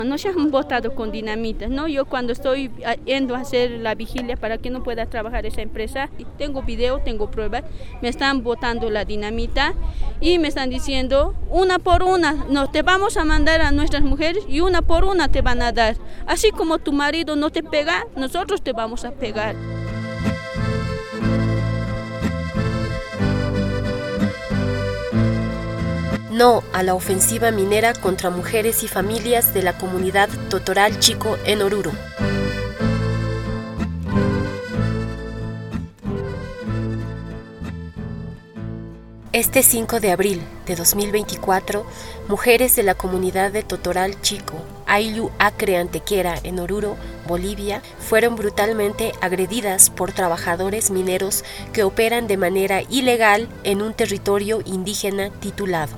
No se han botado con dinamita, ¿no? Yo cuando estoy yendo a hacer la vigilia para que no pueda trabajar esa empresa, tengo video, tengo pruebas, me están botando la dinamita y me están diciendo una por una, no te vamos a mandar a nuestras mujeres y una por una te van a dar. Así como tu marido no te pega, nosotros te vamos a pegar. No a la ofensiva minera contra mujeres y familias de la comunidad Totoral Chico en Oruro. Este 5 de abril de 2024, mujeres de la comunidad de Totoral Chico, Ayllu Acre Antequera en Oruro, Bolivia, fueron brutalmente agredidas por trabajadores mineros que operan de manera ilegal en un territorio indígena titulado.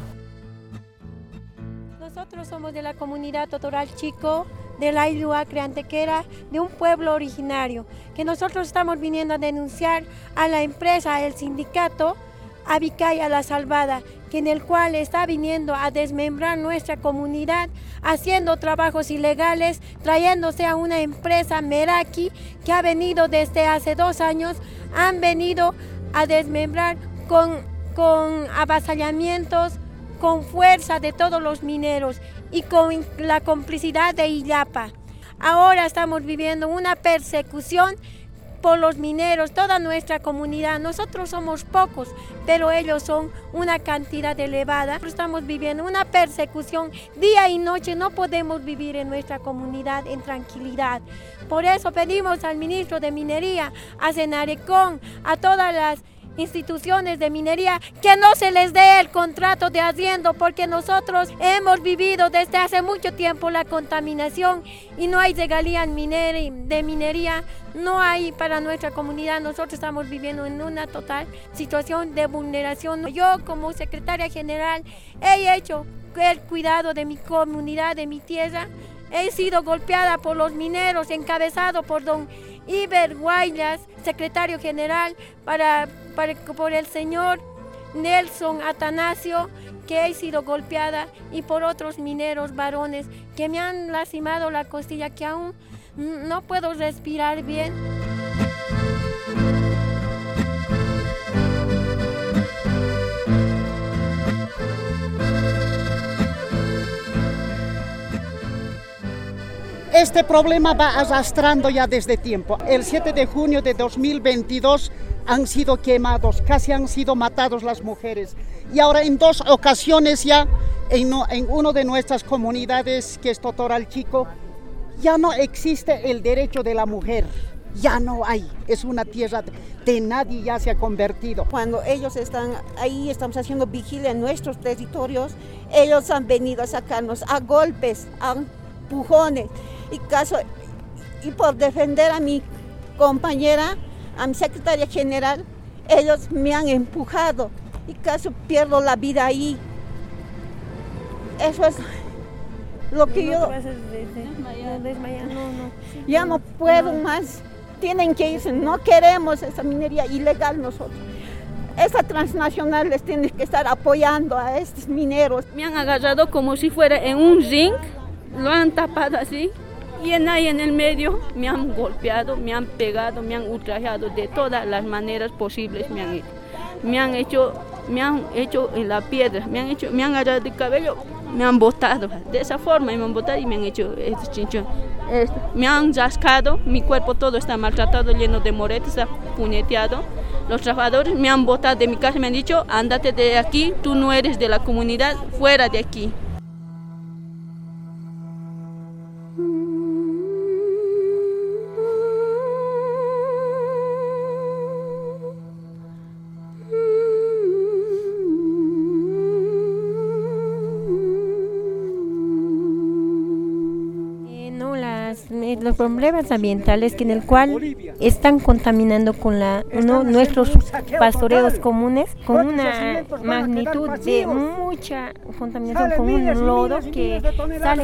Nosotros somos de la comunidad Totoral Chico, del Ayllu Acre Antequera, de un pueblo originario, que nosotros estamos viniendo a denunciar a la empresa, al sindicato Abicay a la Salvada, que en el cual está viniendo a desmembrar nuestra comunidad, haciendo trabajos ilegales, trayéndose a una empresa Meraki que ha venido desde hace 2 años, han venido a desmembrar con avasallamientos, con fuerza de todos los mineros y con la complicidad de Illapa. Ahora estamos viviendo una persecución por los mineros, toda nuestra comunidad. Nosotros somos pocos, pero ellos son una cantidad elevada. Estamos viviendo una persecución día y noche. No podemos vivir en nuestra comunidad en tranquilidad. Por eso pedimos al ministro de Minería, a Senarecón, a todas las instituciones de minería, que no se les dé el contrato de arriendo, porque nosotros hemos vivido desde hace mucho tiempo la contaminación y no hay regalía de minería, no hay para nuestra comunidad. Nosotros estamos viviendo en una total situación de vulneración. Yo como secretaria general he hecho el cuidado de mi comunidad, de mi tierra. He sido golpeada por los mineros, encabezado por don Iber Guaylas, secretario general, por el señor Nelson Atanasio, que he sido golpeada, y por otros mineros varones que me han lastimado la costilla, que aún no puedo respirar bien. Este problema va arrastrando ya desde tiempo. El 7 de junio de 2022 han sido quemados, casi han sido matados las mujeres. Y ahora en 2 ocasiones ya, en una de nuestras comunidades, que es Totoral Chico, ya no existe el derecho de la mujer. Ya no hay, es una tierra de nadie, ya se ha convertido. Cuando ellos están ahí, estamos haciendo vigilia en nuestros territorios, ellos han venido a sacarnos a golpes, a empujones. Y por defender a mi compañera, a mi secretaria general, ellos me han empujado y casi pierdo la vida ahí. Eso es lo que yo... Ya no puedo más, tienen que irse, no queremos esa minería ilegal nosotros. Esa transnacional les tiene que estar apoyando a estos mineros. Me han agarrado como si fuera en un ring, lo han tapado así. Y ahí en el medio me han golpeado, me han pegado, me han ultrajado de todas las maneras posibles. Me han hecho en la piedra, me han agarrado el cabello, me han botado. De esa forma me han botado y me han hecho este chinchón. Me han rascado, mi cuerpo todo está maltratado, lleno de moretes, está puñeteado. Los trabajadores me han botado de mi casa, me han dicho, ándate de aquí, tú no eres de la comunidad, fuera de aquí. Los problemas ambientales que en el cual están contaminando con nuestros pastoreos comunes, con una magnitud de mucha contaminación, con un lodo que sale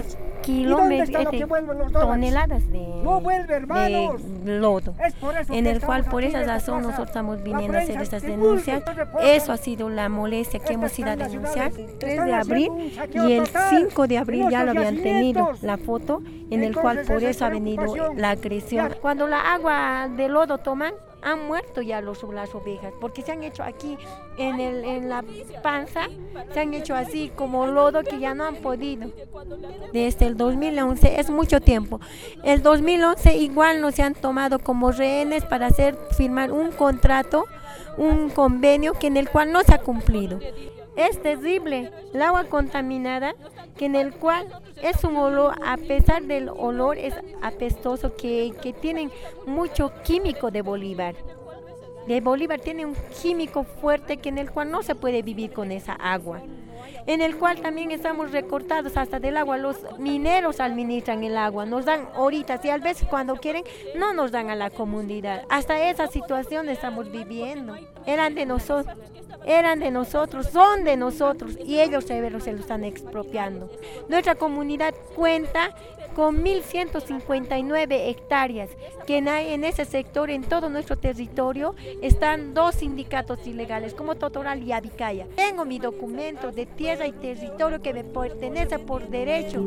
toneladas No vuelve, hermanos. de lodo, Es por eso en que el cual estamos por aquí esa en esta razón plaza. nosotros estamos La viniendo a hacer prensa estas divulga denuncias. estos reportes. Eso ha sido la molestia que hemos ido a Estas denunciar ciudades 3 están de abril haciendo un saqueo y el total 5 de abril de ya lo nuestros habían tenido yacimientos. la foto en el cual Entonces, por esa eso ha es venido preocupación. la agresión. Cuando la agua de lodo toman, han muerto ya las ovejas, porque se han hecho aquí en la panza, se han hecho así como lodo que ya no han podido. Desde el 2011, es mucho tiempo. El 2011 igual nos han tomado como rehenes para hacer firmar un contrato, un convenio que en el cual no se ha cumplido. Es terrible el agua contaminada, que en el cual es un olor, a pesar del olor es apestoso, que tienen mucho químico de Bolívar. De Bolívar tiene un químico fuerte que en el cual no se puede vivir con esa agua. En el cual también estamos recortados hasta del agua. Los mineros administran el agua, nos dan horitas y a veces cuando quieren no nos dan a la comunidad. Hasta esa situación estamos viviendo. Eran de nosotros, son de nosotros y ellos se lo están expropiando. Nuestra comunidad cuenta con 1.159 hectáreas, que en ese sector, en todo nuestro territorio, están 2 sindicatos ilegales, como Totoral y Abicaya. Tengo mi documento de tierra y territorio que me pertenece por derecho.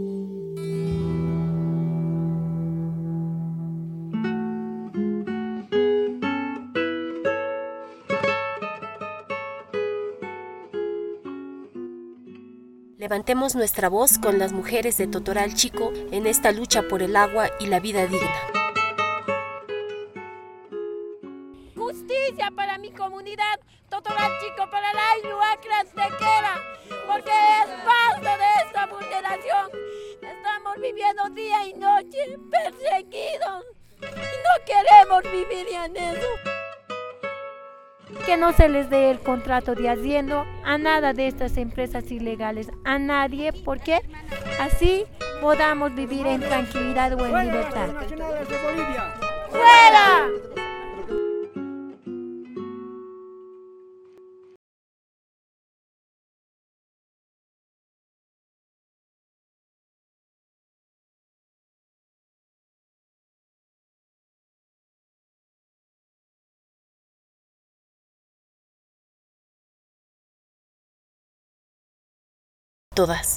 Levantemos nuestra voz con las mujeres de Totoral Chico en esta lucha por el agua y la vida digna. Justicia para mi comunidad, Totoral Chico, para la Ayllu Acre-Antequera, porque es parte de esta vulneración. Estamos viviendo día y noche perseguidos y no queremos vivir ya en eso. Que no se les dé el contrato de arriendo a nada de estas empresas ilegales, a nadie, porque así podamos vivir en tranquilidad o en libertad. Nacionales de Bolivia. ¡Fuera! Todas.